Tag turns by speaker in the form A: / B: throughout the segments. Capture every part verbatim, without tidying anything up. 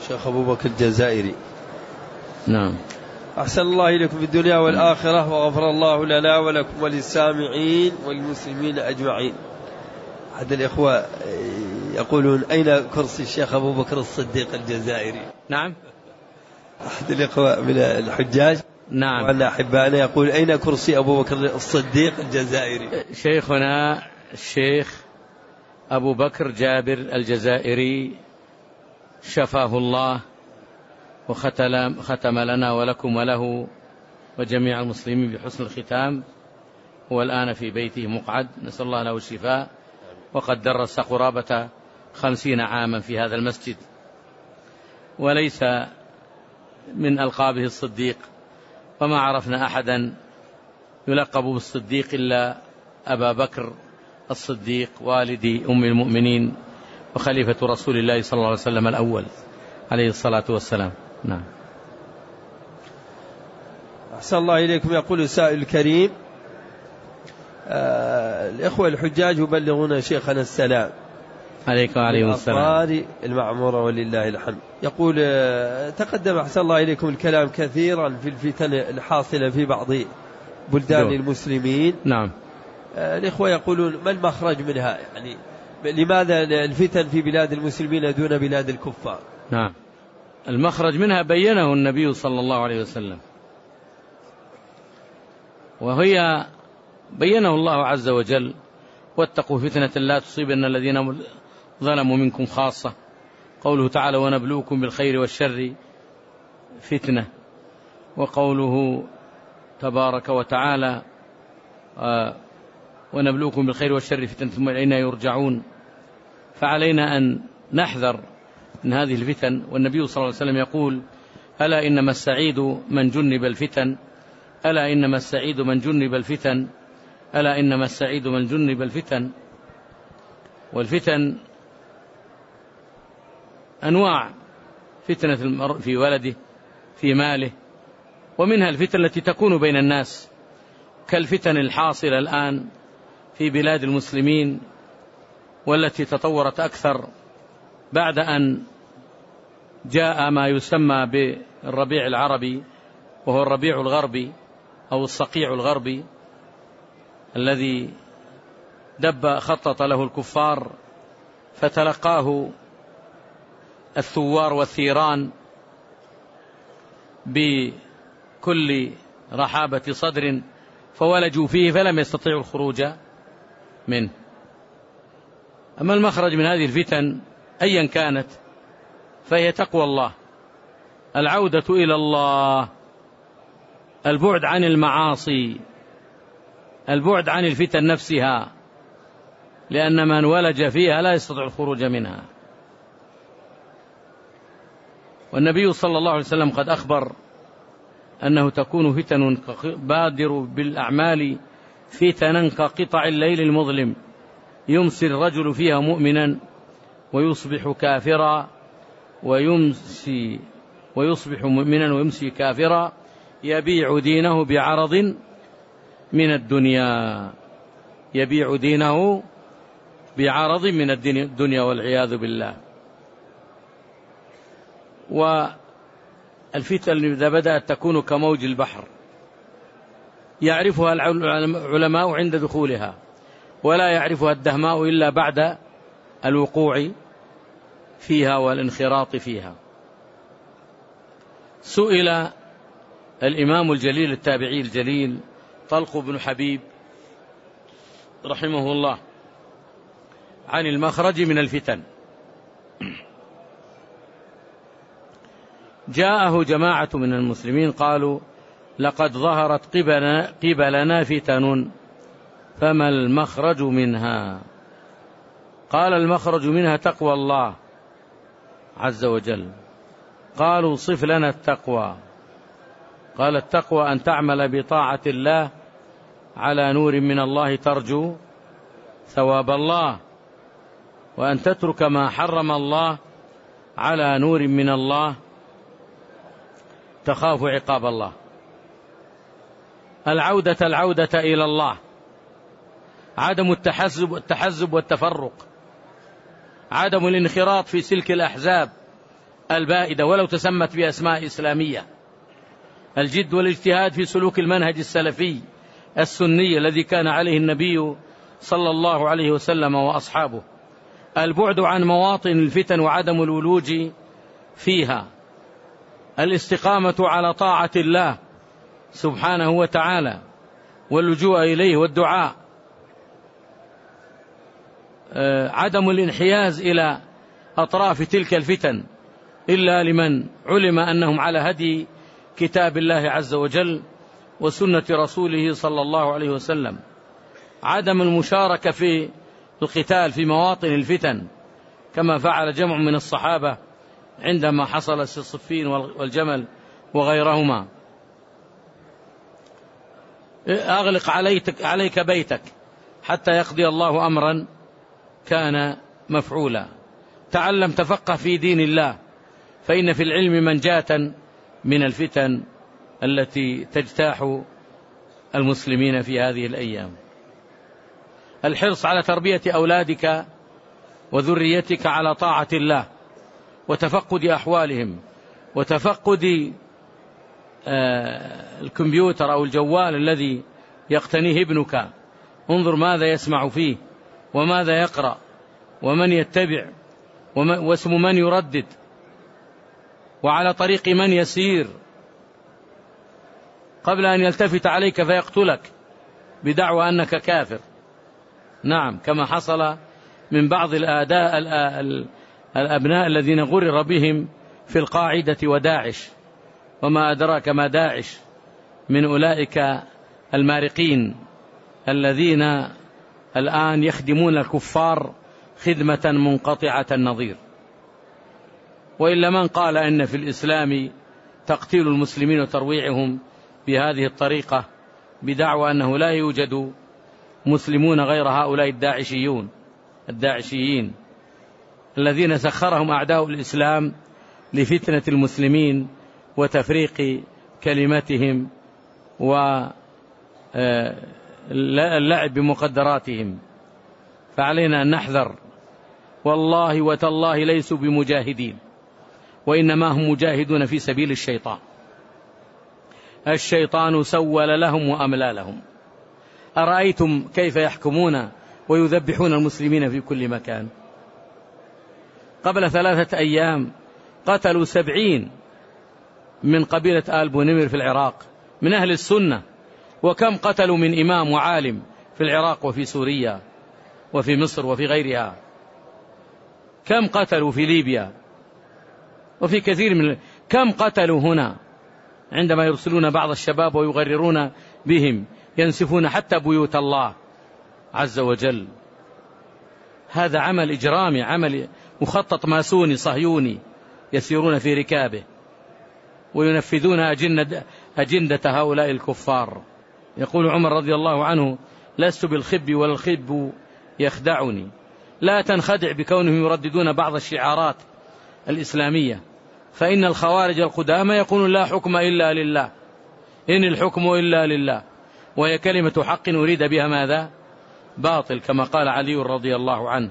A: شيخ أبو بكر الجزائري.
B: نعم.
A: أحسن الله إليكم في الدنيا والآخرة، وغفر الله لنا ولكم وللسامعين والمسلمين أجمعين. أحد الإخوة يقولون أين كرسي الشيخ أبو بكر الصديق الجزائري؟
B: نعم.
A: أحد الإخوة من الحجاج
B: نعم
A: وأن أحبائنا يقول أين كرسي أبو بكر الصديق الجزائري؟
B: شيخنا الشيخ أبو بكر جابر الجزائري شفاه الله وختم ختم لنا ولكم وله وجميع المسلمين بحسن الختام. هو الآن في بيته مقعد، نسأل الله له الشفاء، وقد درس قرابة خمسين عاما في هذا المسجد، وليس من ألقابه الصديق، وما عرفنا أحدا يلقب بالصديق إلا أبا بكر الصديق والدي أم المؤمنين وخليفة رسول الله صلى الله عليه وسلم الأول عليه الصلاة والسلام. نعم.
A: أحسن الله إليكم. يقول السائل الكريم: آه الإخوة الحجاج يبلغون شيخنا السلام
B: عليكم وعليكم السلام
A: المعمورة ولله الحمد. يقول آه تقدم أحسن الله إليكم الكلام كثيرا في الفتن الحاصلة في بعض بلدان دو. المسلمين.
B: نعم.
A: آه الإخوة يقولون ما المخرج منها؟ يعني لماذا الفتن في بلاد المسلمين دون بلاد الكفار؟
B: نعم. المخرج منها بينه النبي صلى الله عليه وسلم، وهي بينه الله عز وجل: واتقوا فتنة لا تصيبن الذين ظلموا منكم خاصة. قوله تعالى: ونبلوكم بالخير والشر فتنة. وقوله تبارك وتعالى: آه ونبلوكم بالخير والشر فتنة ثم إلينا يرجعون. فعلينا أن نحذر من هذه الفتن. والنبي صلى الله عليه وسلم يقول: ألا إنما السعيد من جنب الفتن، ألا إنما السعيد من جنب الفتن، ألا إنما السعيد من جنب الفتن. والفتن أنواع: فتنة المرء في ولده، في ماله، ومنها الفتن التي تكون بين الناس كالفتن الحاصلة الآن في بلاد المسلمين، والتي تطورت أكثر بعد أن جاء ما يسمى بالربيع العربي، وهو الربيع الغربي أو الصقيع الغربي، الذي دب خطط له الكفار فتلقاه الثوار والثيران بكل رحابة صدر، فولجوا فيه فلم يستطيعوا الخروج منه. أما المخرج من هذه الفتن أيا كانت فهي تقوى الله، العودة إلى الله، البعد عن المعاصي، البعد عن الفتن نفسها، لأن من ولج فيها لا يستطيع الخروج منها. والنبي صلى الله عليه وسلم قد أخبر أنه تكون فتن بادر بالأعمال فتنا كقطع الليل المظلم، يمسي الرجل فيها مؤمنا ويصبح كافرا، ويمسي ويصبح مؤمنا ويمسي كافرا، يبيع دينه بعرض من الدنيا، يبيع دينه بعرض من الدنيا والعياذ بالله. والفتن إذا بدأت تكون كموج البحر، يعرفها العلماء عند دخولها، ولا يعرفها الدهماء إلا بعد الوقوع فيها والانخراط فيها. سئل الإمام الجليل التابعي الجليل طلق بن حبيب رحمه الله عن المخرج من الفتن. جاءه جماعة من المسلمين قالوا: لقد ظهرت قبلنا, قبلنا فتن فما المخرج منها؟ قال: المخرج منها تقوى الله عز وجل. قالوا: صف لنا التقوى. قال: التقوى أن تعمل بطاعة الله على نور من الله ترجو ثواب الله، وأن تترك ما حرم الله على نور من الله تخاف عقاب الله. العودة العودة إلى الله، عدم التحزب التحزب والتفرق، عدم الانخراط في سلك الأحزاب البائدة ولو تسمت بأسماء إسلامية. الجد والاجتهاد في سلوك المنهج السلفي السني الذي كان عليه النبي صلى الله عليه وسلم وأصحابه. البعد عن مواطن الفتن وعدم الولوج فيها. الاستقامة على طاعة الله سبحانه وتعالى واللجوء إليه والدعاء. عدم الانحياز إلى أطراف تلك الفتن إلا لمن علم أنهم على هدي كتاب الله عز وجل وسنة رسوله صلى الله عليه وسلم. عدم المشاركة في القتال في مواطن الفتن كما فعل جمع من الصحابة عندما حصل الصفين والجمل وغيرهما. أغلق عليك, عليك بيتك حتى يقضي الله أمرا كان مفعولا. تعلم تفقه في دين الله فإن في العلم منجاة من الفتن التي تجتاح المسلمين في هذه الأيام. الحرص على تربية أولادك وذريتك على طاعة الله وتفقد أحوالهم وتفقد الكمبيوتر أو الجوال الذي يقتنيه ابنك. انظر ماذا يسمع فيه وماذا يقرأ ومن يتبع واسم من يردد وعلى طريق من يسير قبل أن يلتفت عليك فيقتلك بدعوى أنك كافر. نعم، كما حصل من بعض الآداء الأبناء الذين غرر بهم في القاعدة وداعش، وما أدراك ما داعش، من أولئك المارقين الذين الآن يخدمون الكفار خدمة منقطعة النظير. وإلا من قال إن في الإسلام تقتيل المسلمين وترويعهم بهذه الطريقة بدعوى أنه لا يوجد مسلمون غير هؤلاء الداعشيون الداعشيين الذين سخرهم أعداء الإسلام لفتنة المسلمين وتفريق كلمتهم واللعب بمقدراتهم. فعلينا أن نحذر، والله وتالله ليسوا بمجاهدين، وإنما هم مجاهدون في سبيل الشيطان. الشيطان سول لهم وأملى لهم. أرأيتم كيف يحكمون ويذبحون المسلمين في كل مكان؟ قبل ثلاثة أيام قتلوا سبعين من قبيلة آل بونمر في العراق من أهل السنة. وكم قتلوا من إمام وعالم في العراق وفي سوريا وفي مصر وفي غيرها؟ كم قتلوا في ليبيا وفي كثير من كم قتلوا هنا عندما يرسلون بعض الشباب ويغررون بهم ينسفون حتى بيوت الله عز وجل. هذا عمل إجرامي، عمل مخطط ماسوني صهيوني يسيرون في ركابه وينفذون أجندة, أجندة هؤلاء الكفار. يقول عمر رضي الله عنه: لست بالخب والخب يخدعني. لا تنخدع بكونهم يرددون بعض الشعارات الإسلامية، فإن الخوارج القدامى يقولون لا حكم إلا لله، إن الحكم إلا لله، وهي كلمة حق أريد بها ماذا؟ باطل، كما قال علي رضي الله عنه.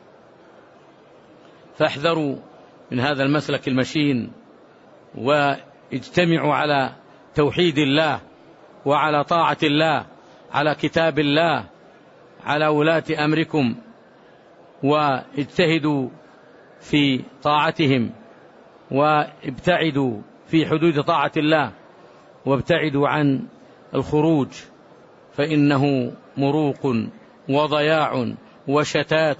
B: فاحذروا من هذا المسلك المشين واجتمعوا على توحيد الله وعلى طاعة الله، على كتاب الله، على ولاة أمركم، واجتهدوا في طاعتهم وابتعدوا في حدود طاعة الله وابتعدوا عن الخروج، فإنه مروق وضياع وشتات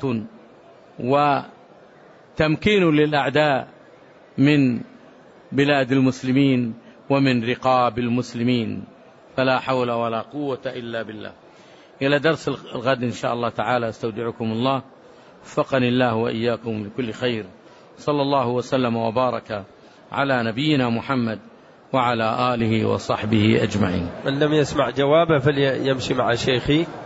B: وتمكين للأعداء من بلاد المسلمين ومن رقاب المسلمين. فلا حول ولا قوة إلا بالله. إلى درس الغد إن شاء الله تعالى. استودعكم الله، وفقني الله وإياكم لكل خير. صلى الله وسلم وبارك على نبينا محمد وعلى آله وصحبه أجمعين.
A: من لم يسمع جوابه فليمشي مع شيخي.